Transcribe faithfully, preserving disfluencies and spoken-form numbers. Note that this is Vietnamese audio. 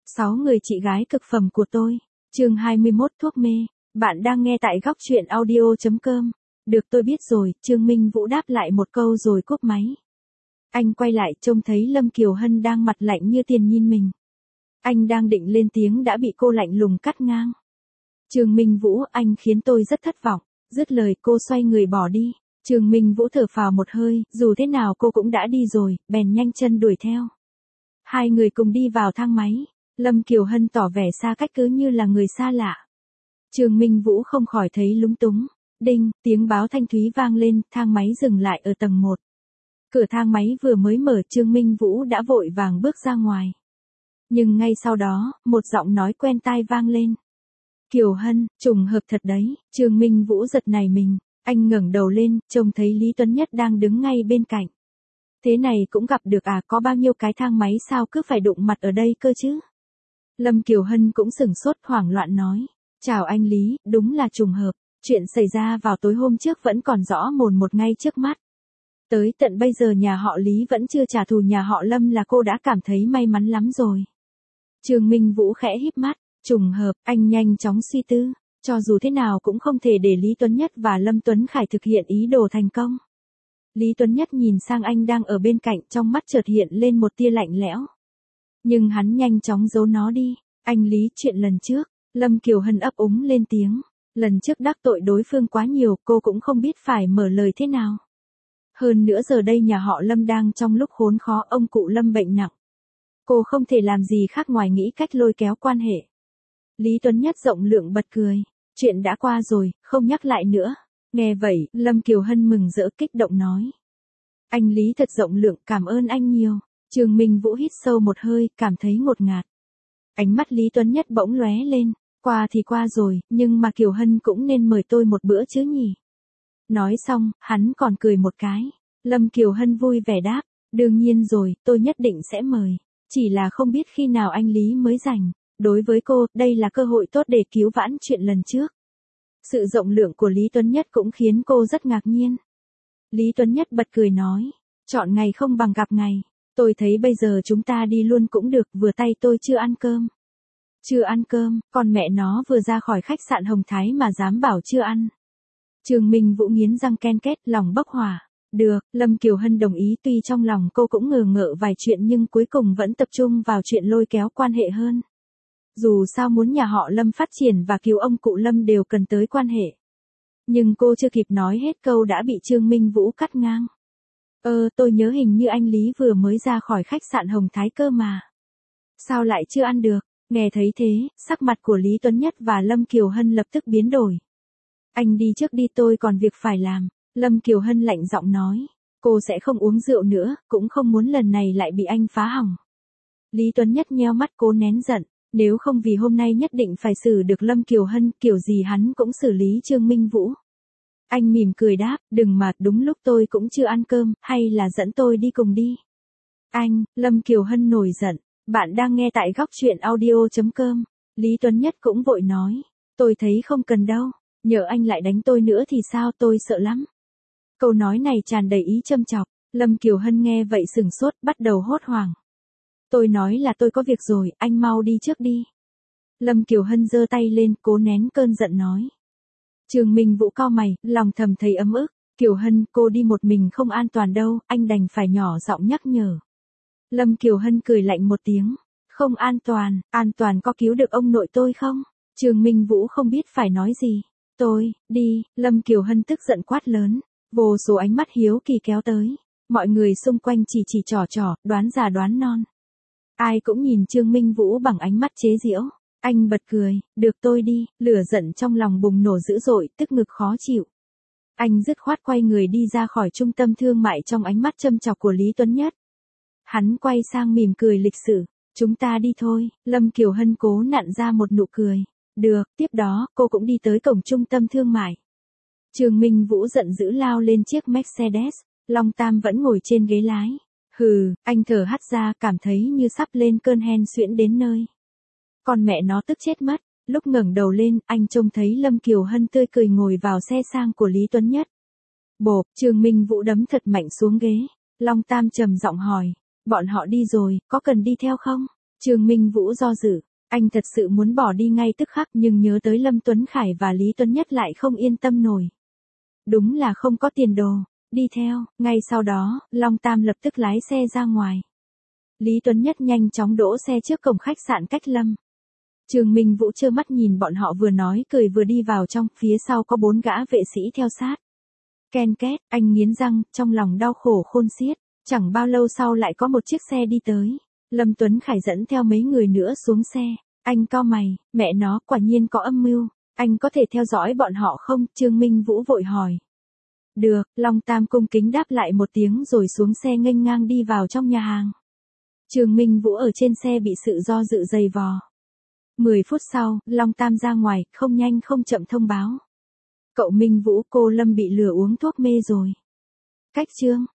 Sáu người chị gái cực phẩm của tôi. Chương hai mươi mốt thuốc mê. Bạn đang nghe tại góc truyện audio chấm com. Được tôi biết rồi, Trương Minh Vũ đáp lại một câu rồi cúp máy. Anh quay lại trông thấy Lâm Kiều Hân đang mặt lạnh như tiền nhìn mình. Anh đang định lên tiếng đã bị cô lạnh lùng cắt ngang. Trương Minh Vũ, anh khiến tôi rất thất vọng. Dứt lời cô xoay người bỏ đi. Trương Minh Vũ thở phào một hơi, dù thế nào cô cũng đã đi rồi, bèn nhanh chân đuổi theo. Hai người cùng đi vào thang máy. Lâm Kiều Hân tỏ vẻ xa cách cứ như là người xa lạ. Trương Minh Vũ không khỏi thấy lúng túng. Đinh, tiếng báo thanh thúy vang lên, thang máy dừng lại ở tầng một. Cửa thang máy vừa mới mở, Trương Minh Vũ đã vội vàng bước ra ngoài. Nhưng ngay sau đó, một giọng nói quen tai vang lên. Kiều Hân, trùng hợp thật đấy. Trương Minh Vũ giật nảy mình, anh ngẩng đầu lên, trông thấy Lý Tuấn Nhất đang đứng ngay bên cạnh. Thế này cũng gặp được à, có bao nhiêu cái thang máy sao cứ phải đụng mặt ở đây cơ chứ? Lâm Kiều Hân cũng sửng sốt hoảng loạn nói. Chào anh Lý, đúng là trùng hợp. Chuyện xảy ra vào tối hôm trước vẫn còn rõ mồn một ngay trước mắt. Tới tận bây giờ nhà họ Lý vẫn chưa trả thù nhà họ Lâm là cô đã cảm thấy may mắn lắm rồi. Trương Minh Vũ khẽ híp mắt. Trùng hợp, anh nhanh chóng suy tư. Cho dù thế nào cũng không thể để Lý Tuấn Nhất và Lâm Tuấn Khải thực hiện ý đồ thành công. Lý Tuấn Nhất nhìn sang anh đang ở bên cạnh, trong mắt chợt hiện lên một tia lạnh lẽo. Nhưng hắn nhanh chóng giấu nó đi. Anh Lý, chuyện lần trước. Lâm Kiều Hân ấp úng lên tiếng. Lần trước đắc tội đối phương quá nhiều, cô cũng không biết phải mở lời thế nào. Hơn nữa giờ đây nhà họ Lâm đang trong lúc khốn khó, ông cụ Lâm bệnh nặng. Cô không thể làm gì khác ngoài nghĩ cách lôi kéo quan hệ. Lý Tuấn Nhất rộng lượng bật cười. Chuyện đã qua rồi, không nhắc lại nữa. Nghe vậy, Lâm Kiều Hân mừng rỡ kích động nói. Anh Lý thật rộng lượng, cảm ơn anh nhiều. Trương Minh Vũ hít sâu một hơi, cảm thấy ngột ngạt. Ánh mắt Lý Tuấn Nhất bỗng lóe lên. Qua thì qua rồi, nhưng mà Kiều Hân cũng nên mời tôi một bữa chứ nhỉ. Nói xong, hắn còn cười một cái. Lâm Kiều Hân vui vẻ đáp. Đương nhiên rồi, tôi nhất định sẽ mời. Chỉ là không biết khi nào anh Lý mới rảnh. Đối với cô, đây là cơ hội tốt để cứu vãn chuyện lần trước. Sự rộng lượng của Lý Tuấn Nhất cũng khiến cô rất ngạc nhiên. Lý Tuấn Nhất bật cười nói. Chọn ngày không bằng gặp ngày. Tôi thấy bây giờ chúng ta đi luôn cũng được, vừa tay tôi chưa ăn cơm. Chưa ăn cơm, con mẹ nó vừa ra khỏi khách sạn Hồng Thái mà dám bảo chưa ăn. Trương Minh Vũ nghiến răng ken két, lòng bốc hỏa. Được, Lâm Kiều Hân đồng ý, tuy trong lòng cô cũng ngờ ngợ vài chuyện nhưng cuối cùng vẫn tập trung vào chuyện lôi kéo quan hệ hơn. Dù sao muốn nhà họ Lâm phát triển và cứu ông cụ Lâm đều cần tới quan hệ. Nhưng cô chưa kịp nói hết câu đã bị Trương Minh Vũ cắt ngang. Ơ, tôi nhớ hình như anh Lý vừa mới ra khỏi khách sạn Hồng Thái cơ mà. Sao lại chưa ăn được? Nghe thấy thế, sắc mặt của Lý Tuấn Nhất và Lâm Kiều Hân lập tức biến đổi. Anh đi trước đi, tôi còn việc phải làm. Lâm Kiều Hân lạnh giọng nói. Cô sẽ không uống rượu nữa, cũng không muốn lần này lại bị anh phá hỏng. Lý Tuấn Nhất nheo mắt cố nén giận. Nếu không vì hôm nay nhất định phải xử được Lâm Kiều Hân, kiểu gì hắn cũng xử lý Trương Minh Vũ. Anh mỉm cười đáp, đừng mà, đúng lúc tôi cũng chưa ăn cơm, hay là dẫn tôi đi cùng đi. Anh, Lâm Kiều Hân nổi giận. Bạn đang nghe tại góc truyện audio chấm com. Lý Tuấn Nhất cũng vội nói. Tôi thấy không cần đâu. Nhỡ anh lại đánh tôi nữa thì sao, tôi sợ lắm. Câu nói này tràn đầy ý châm chọc. Lâm Kiều Hân nghe vậy sửng sốt, bắt đầu hốt hoảng. Tôi nói là tôi có việc rồi, anh mau đi trước đi. Lâm Kiều Hân giơ tay lên, cố nén cơn giận nói. Trương Minh Vũ cau mày, lòng thầm thấy ấm ức. Kiều Hân, cô đi một mình không an toàn đâu, anh đành phải nhỏ giọng nhắc nhở. Lâm Kiều Hân cười lạnh một tiếng. Không an toàn, an toàn có cứu được ông nội tôi không? Trương Minh Vũ không biết phải nói gì. Tôi, đi, Lâm Kiều Hân tức giận quát lớn. Vô số ánh mắt hiếu kỳ kéo tới. Mọi người xung quanh chỉ chỉ trò trò, đoán già đoán non. Ai cũng nhìn Trương Minh Vũ bằng ánh mắt chế giễu. Anh bật cười, được tôi đi, lửa giận trong lòng bùng nổ dữ dội, tức ngực khó chịu. Anh dứt khoát quay người đi ra khỏi trung tâm thương mại trong ánh mắt châm chọc của Lý Tuấn Nhất. Hắn quay sang mỉm cười lịch sự, chúng ta đi thôi. Lâm Kiều Hân cố nặn ra một nụ cười. Được, tiếp đó, cô cũng đi tới cổng trung tâm thương mại. Trương Minh Vũ giận dữ lao lên chiếc Mercedes, Long Tam vẫn ngồi trên ghế lái. Hừ, anh thở hắt ra, cảm thấy như sắp lên cơn hen suyễn đến nơi. Con mẹ nó tức chết mất. Lúc ngẩng đầu lên, anh trông thấy Lâm Kiều Hân tươi cười ngồi vào xe sang của Lý Tuấn Nhất. Bộp, Trương Minh Vũ đấm thật mạnh xuống ghế. Long Tam trầm giọng hỏi. Bọn họ đi rồi, có cần đi theo không? Trương Minh Vũ do dự, anh thật sự muốn bỏ đi ngay tức khắc nhưng nhớ tới Lâm Tuấn Khải và Lý Tuấn Nhất lại không yên tâm nổi. Đúng là không có tiền đồ, đi theo, ngay sau đó, Long Tam lập tức lái xe ra ngoài. Lý Tuấn Nhất nhanh chóng đỗ xe trước cổng khách sạn Cách Lâm. Trương Minh Vũ trơ mắt nhìn bọn họ vừa nói cười vừa đi vào trong, phía sau có bốn gã vệ sĩ theo sát. Ken két, anh nghiến răng, trong lòng đau khổ khôn xiết, chẳng bao lâu sau lại có một chiếc xe đi tới. Lâm Tuấn Khải dẫn theo mấy người nữa xuống xe, anh cau mày, mẹ nó, quả nhiên có âm mưu, anh có thể theo dõi bọn họ không? Trương Minh Vũ vội hỏi. Được, Long Tam cung kính đáp lại một tiếng rồi xuống xe nghênh ngang đi vào trong nhà hàng. Trương Minh Vũ ở trên xe bị sự do dự dày vò. Mười phút sau, Long Tam ra ngoài, không nhanh không chậm thông báo. Cậu Minh Vũ, cô Lâm bị lừa uống thuốc mê rồi. Cách Trương,